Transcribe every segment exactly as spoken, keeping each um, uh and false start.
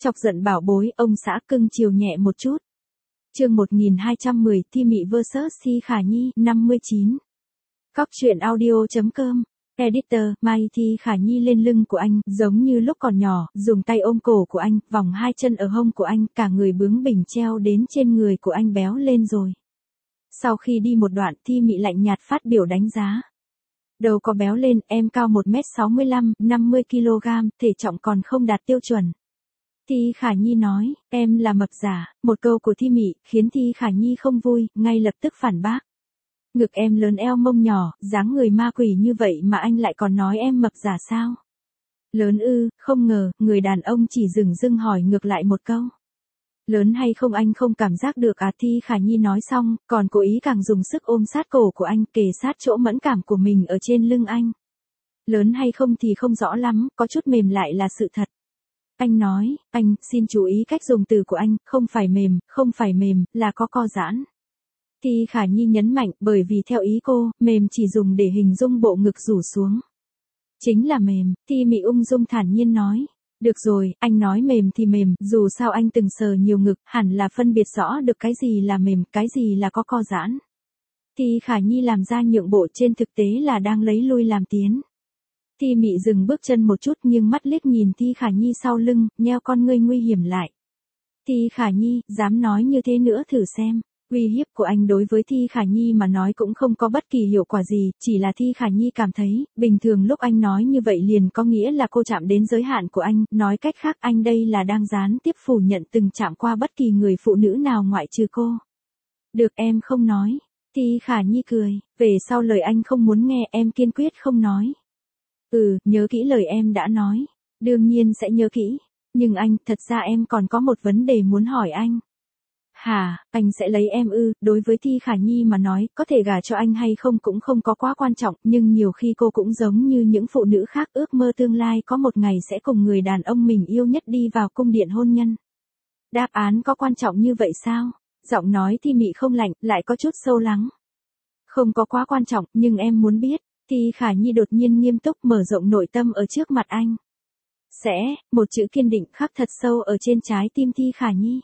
Chọc giận bảo bối, ông xã cưng chiều nhẹ một chút. Chương một nghìn hai trăm mười, Thi Mị versus Thi Khả Nhi, năm mươi chín. Cóc truyện audio chấm com. Editor, Mai Thi Khả Nhi lên lưng của anh, giống như lúc còn nhỏ, dùng tay ôm cổ của anh, vòng hai chân ở hông của anh, cả người bướng bỉnh treo đến trên người của anh béo lên rồi. Sau khi đi một đoạn, Thi Mị lạnh nhạt phát biểu đánh giá. Đầu có béo lên, em cao một mét sáu mươi lăm, năm mươi ki lô gam, thể trọng còn không đạt tiêu chuẩn. Thi Khả Nhi nói, em là mập giả, một câu của Thi Mị, khiến Thi Khả Nhi không vui, ngay lập tức phản bác. Ngực em lớn eo mông nhỏ, dáng người ma quỷ như vậy mà anh lại còn nói em mập giả sao? Lớn ư, không ngờ, người đàn ông chỉ dừng dưng hỏi ngược lại một câu. Lớn hay không anh không cảm giác được à? Thi Khả Nhi nói xong, còn cố ý càng dùng sức ôm sát cổ của anh, kề sát chỗ mẫn cảm của mình ở trên lưng anh. Lớn hay không thì không rõ lắm, có chút mềm lại là sự thật. Anh nói, anh, xin chú ý cách dùng từ của anh, không phải mềm, không phải mềm, là có co giãn. Thi Khả Nhi nhấn mạnh, bởi vì theo ý cô, mềm chỉ dùng để hình dung bộ ngực rủ xuống. Chính là mềm, Thi Mị ung dung thản nhiên nói. Được rồi, anh nói mềm thì mềm, dù sao anh từng sờ nhiều ngực, hẳn là phân biệt rõ được cái gì là mềm, cái gì là có co giãn. Thi Khả Nhi làm ra nhượng bộ, trên thực tế là đang lấy lui làm tiến. Thi Mị dừng bước chân một chút, nhưng mắt liếc nhìn Thi Khả Nhi sau lưng, nheo con ngươi nguy hiểm lại. Thi Khả Nhi, dám nói như thế nữa thử xem. Uy hiếp của anh đối với Thi Khả Nhi mà nói cũng không có bất kỳ hiệu quả gì, chỉ là Thi Khả Nhi cảm thấy, bình thường lúc anh nói như vậy liền có nghĩa là cô chạm đến giới hạn của anh, nói cách khác anh đây là đang gián tiếp phủ nhận từng chạm qua bất kỳ người phụ nữ nào ngoại trừ cô. Được, em không nói. Thi Khả Nhi cười, về sau lời anh không muốn nghe em kiên quyết không nói. Ừ, nhớ kỹ lời em đã nói. Đương nhiên sẽ nhớ kỹ. Nhưng anh, thật ra em còn có một vấn đề muốn hỏi anh. Hả, anh sẽ lấy em ư? Đối với Thi Khả Nhi mà nói, có thể gả cho anh hay không cũng không có quá quan trọng, nhưng nhiều khi cô cũng giống như những phụ nữ khác ước mơ tương lai có một ngày sẽ cùng người đàn ông mình yêu nhất đi vào cung điện hôn nhân. Đáp án có quan trọng như vậy sao? Giọng nói Thi Mị không lạnh, lại có chút sâu lắng. Không có quá quan trọng, nhưng em muốn biết. Thi Khả Nhi đột nhiên nghiêm túc mở rộng nội tâm ở trước mặt anh. Sẽ, một chữ kiên định khắc thật sâu ở trên trái tim Thi Khả Nhi.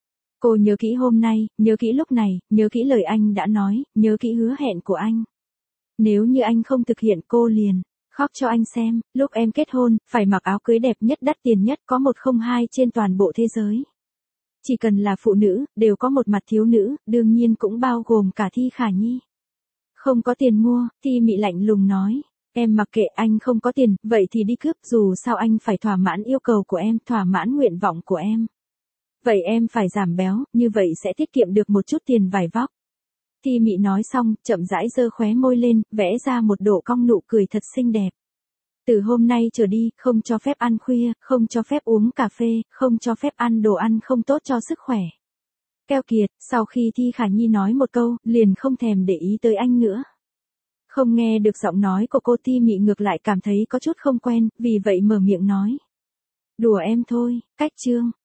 Cô nhớ kỹ hôm nay, nhớ kỹ lúc này, nhớ kỹ lời anh đã nói, nhớ kỹ hứa hẹn của anh. Nếu như anh không thực hiện cô liền, khóc cho anh xem, lúc em kết hôn, phải mặc áo cưới đẹp nhất đắt tiền nhất có một không hai trên toàn bộ thế giới. Chỉ cần là phụ nữ, đều có một mặt thiếu nữ, đương nhiên cũng bao gồm cả Thi Khả Nhi. Không có tiền mua, Thi Mị lạnh lùng nói. Em mặc kệ, anh không có tiền, vậy thì đi cướp, dù sao anh phải thỏa mãn yêu cầu của em, thỏa mãn nguyện vọng của em. Vậy em phải giảm béo, như vậy sẽ tiết kiệm được một chút tiền vải vóc. Thi Mị nói xong, chậm rãi giơ khóe môi lên, vẽ ra một độ cong nụ cười thật xinh đẹp. Từ hôm nay trở đi, không cho phép ăn khuya, không cho phép uống cà phê, không cho phép ăn đồ ăn không tốt cho sức khỏe. Keo kiệt, sau khi Thi Khả Nhi nói một câu, liền không thèm để ý tới anh nữa. Không nghe được giọng nói của cô, Thi Mị ngược lại cảm thấy có chút không quen, vì vậy mở miệng nói. Đùa em thôi, cách chương.